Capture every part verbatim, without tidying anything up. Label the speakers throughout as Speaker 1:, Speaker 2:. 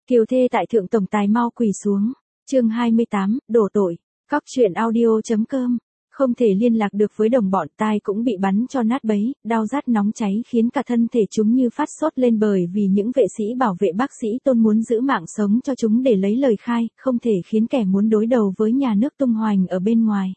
Speaker 1: Kiều thê tại thượng tổng tài mau quỳ xuống. Chương hai mươi tám, đổ tội. Cóc truyện audio chấm com. Không thể liên lạc được với đồng bọn, tai cũng bị bắn cho nát bấy, đau rát nóng cháy khiến cả thân thể chúng như phát sốt lên bởi vì những vệ sĩ bảo vệ bác sĩ Tôn muốn giữ mạng sống cho chúng để lấy lời khai, không thể khiến kẻ muốn đối đầu với nhà nước tung hoành ở bên ngoài.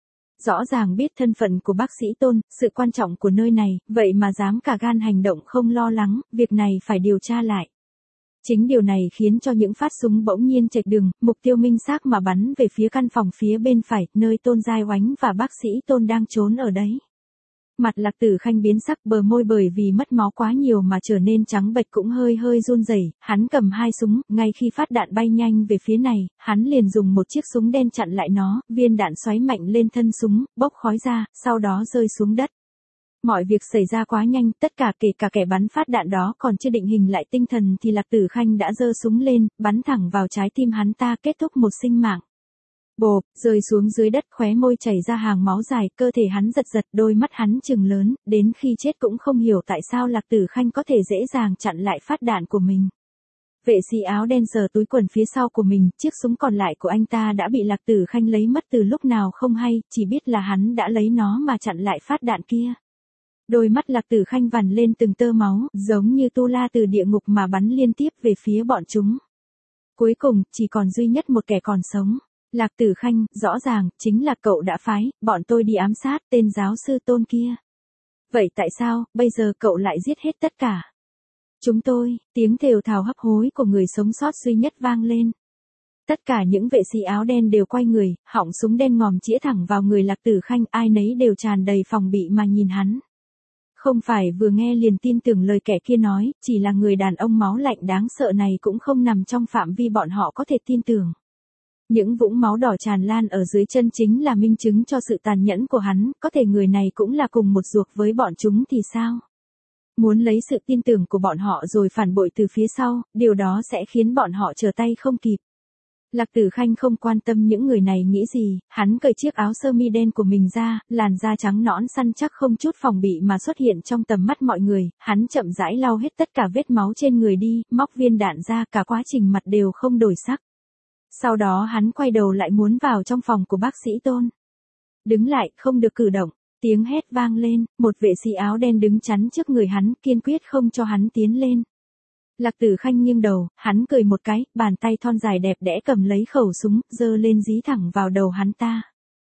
Speaker 1: Rõ ràng biết thân phận của bác sĩ Tôn, sự quan trọng của nơi này, vậy mà dám cả gan hành động không lo lắng, việc này phải điều tra lại. Chính điều này khiến cho những phát súng bỗng nhiên chệch đường, mục tiêu minh xác mà bắn về phía căn phòng phía bên phải, nơi Tôn Giai Oánh và bác sĩ Tôn đang trốn ở đấy. Mặt Lạc Tử Khanh biến sắc, bờ môi bởi vì mất máu quá nhiều mà trở nên trắng bệch cũng hơi hơi run rẩy. Hắn cầm hai súng, ngay khi phát đạn bay nhanh về phía này, hắn liền dùng một chiếc súng đen chặn lại nó, viên đạn xoáy mạnh lên thân súng, bốc khói ra, sau đó rơi xuống đất. Mọi việc xảy ra quá nhanh, tất cả kể cả kẻ bắn phát đạn đó còn chưa định hình lại tinh thần thì Lạc Tử Khanh đã giơ súng lên, bắn thẳng vào trái tim hắn ta, kết thúc một sinh mạng. Bộp, rơi xuống dưới đất, khóe môi chảy ra hàng máu dài, cơ thể hắn giật giật, đôi mắt hắn trừng lớn, đến khi chết cũng không hiểu tại sao Lạc Tử Khanh có thể dễ dàng chặn lại phát đạn của mình. Vệ sĩ áo đen sờ túi quần phía sau của mình, chiếc súng còn lại của anh ta đã bị Lạc Tử Khanh lấy mất từ lúc nào không hay, chỉ biết là hắn đã lấy nó mà chặn lại phát đạn kia. Đôi mắt Lạc Tử Khanh vằn lên từng tơ máu, giống như tu la từ địa ngục mà bắn liên tiếp về phía bọn chúng. Cuối cùng, chỉ còn duy nhất một kẻ còn sống. Lạc Tử Khanh, rõ ràng, chính là cậu đã phái, bọn tôi đi ám sát tên giáo sư Tôn kia. Vậy tại sao, bây giờ cậu lại giết hết tất cả? Chúng tôi, tiếng thều thào hấp hối của người sống sót duy nhất vang lên. Tất cả những vệ sĩ áo đen đều quay người, họng súng đen ngòm chĩa thẳng vào người Lạc Tử Khanh, ai nấy đều tràn đầy phòng bị mà nhìn hắn. Không phải vừa nghe liền tin tưởng lời kẻ kia nói, chỉ là người đàn ông máu lạnh đáng sợ này cũng không nằm trong phạm vi bọn họ có thể tin tưởng. Những vũng máu đỏ tràn lan ở dưới chân chính là minh chứng cho sự tàn nhẫn của hắn, có thể người này cũng là cùng một ruột với bọn chúng thì sao? Muốn lấy sự tin tưởng của bọn họ rồi phản bội từ phía sau, điều đó sẽ khiến bọn họ trở tay không kịp. Lạc Tử Khanh không quan tâm những người này nghĩ gì, hắn cởi chiếc áo sơ mi đen của mình ra, làn da trắng nõn săn chắc không chút phòng bị mà xuất hiện trong tầm mắt mọi người, hắn chậm rãi lau hết tất cả vết máu trên người đi, móc viên đạn ra, cả quá trình mặt đều không đổi sắc. Sau đó hắn quay đầu lại muốn vào trong phòng của bác sĩ Tôn. Đứng lại, không được cử động, tiếng hét vang lên, một vệ sĩ áo đen đứng chắn trước người hắn, kiên quyết không cho hắn tiến lên. Lạc Tử Khanh nghiêng đầu, hắn cười một cái, bàn tay thon dài đẹp đẽ cầm lấy khẩu súng, giơ lên dí thẳng vào đầu hắn ta.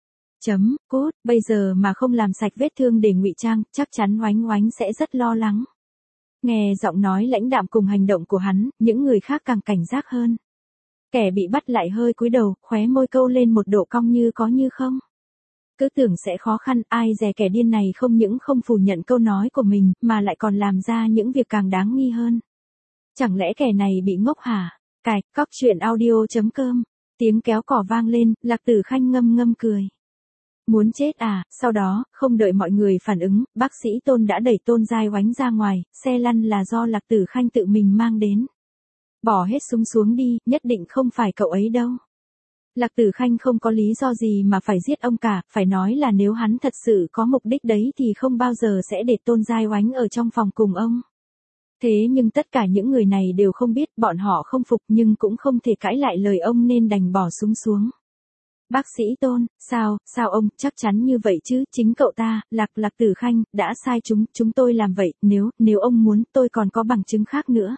Speaker 1: Chấm, cút, bây giờ mà không làm sạch vết thương để ngụy trang, chắc chắn Oánh Oánh sẽ rất lo lắng. Nghe giọng nói lãnh đạm cùng hành động của hắn, những người khác càng cảnh giác hơn. Kẻ bị bắt lại hơi cúi đầu, khóe môi câu lên một độ cong như có như không. Cứ tưởng sẽ khó khăn, ai dè kẻ điên này không những không phủ nhận câu nói của mình, mà lại còn làm ra những việc càng đáng nghi hơn. Chẳng lẽ kẻ này bị ngốc hả? Cài, cóc truyện audio chấm com. Tiếng kéo cỏ vang lên, Lạc Tử Khanh ngâm ngâm cười. Muốn chết à? Sau đó, không đợi mọi người phản ứng, bác sĩ Tôn đã đẩy Tôn Giai Oánh ra ngoài, xe lăn là do Lạc Tử Khanh tự mình mang đến. Bỏ hết súng xuống đi, nhất định không phải cậu ấy đâu. Lạc Tử Khanh không có lý do gì mà phải giết ông cả, phải nói là nếu hắn thật sự có mục đích đấy thì không bao giờ sẽ để Tôn Giai Oánh ở trong phòng cùng ông. Thế nhưng tất cả những người này đều không biết, bọn họ không phục nhưng cũng không thể cãi lại lời ông nên đành bỏ súng xuống. Bác sĩ Tôn, sao, sao ông, chắc chắn như vậy chứ, chính cậu ta, Lạc Lạc Tử Khanh, đã sai chúng, chúng tôi làm vậy, nếu, nếu ông muốn, tôi còn có bằng chứng khác nữa.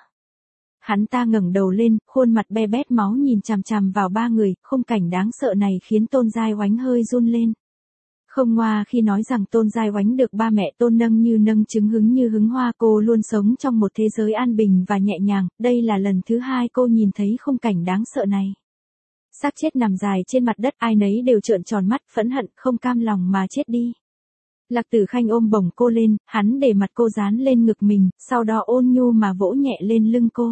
Speaker 1: Hắn ta ngẩng đầu lên, khuôn mặt be bét máu nhìn chằm chằm vào ba người, khung cảnh đáng sợ này khiến Tôn Giai Oánh hơi run lên. Không ngoa khi nói rằng Tôn Giai Oánh được ba mẹ Tôn nâng như nâng trứng hứng như hứng hoa, cô luôn sống trong một thế giới an bình và nhẹ nhàng, đây là lần thứ hai cô nhìn thấy khung cảnh đáng sợ này. Xác chết nằm dài trên mặt đất, ai nấy đều trợn tròn mắt, phẫn hận, không cam lòng mà chết đi. Lạc Tử Khanh ôm bổng cô lên, hắn để mặt cô dán lên ngực mình, sau đó ôn nhu mà vỗ nhẹ lên lưng cô.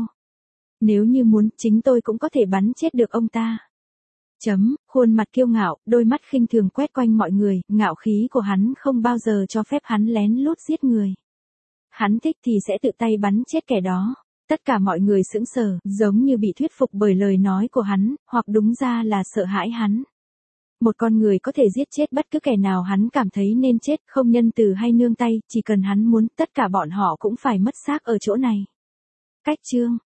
Speaker 1: Nếu như muốn, chính tôi cũng có thể bắn chết được ông ta. Chấm, khuôn mặt kiêu ngạo, đôi mắt khinh thường quét quanh mọi người, ngạo khí của hắn không bao giờ cho phép hắn lén lút giết người. Hắn thích thì sẽ tự tay bắn chết kẻ đó. Tất cả mọi người sững sờ, giống như bị thuyết phục bởi lời nói của hắn, hoặc đúng ra là sợ hãi hắn. Một con người có thể giết chết bất cứ kẻ nào hắn cảm thấy nên chết, không nhân từ hay nương tay, chỉ cần hắn muốn, tất cả bọn họ cũng phải mất xác ở chỗ này. Cách chương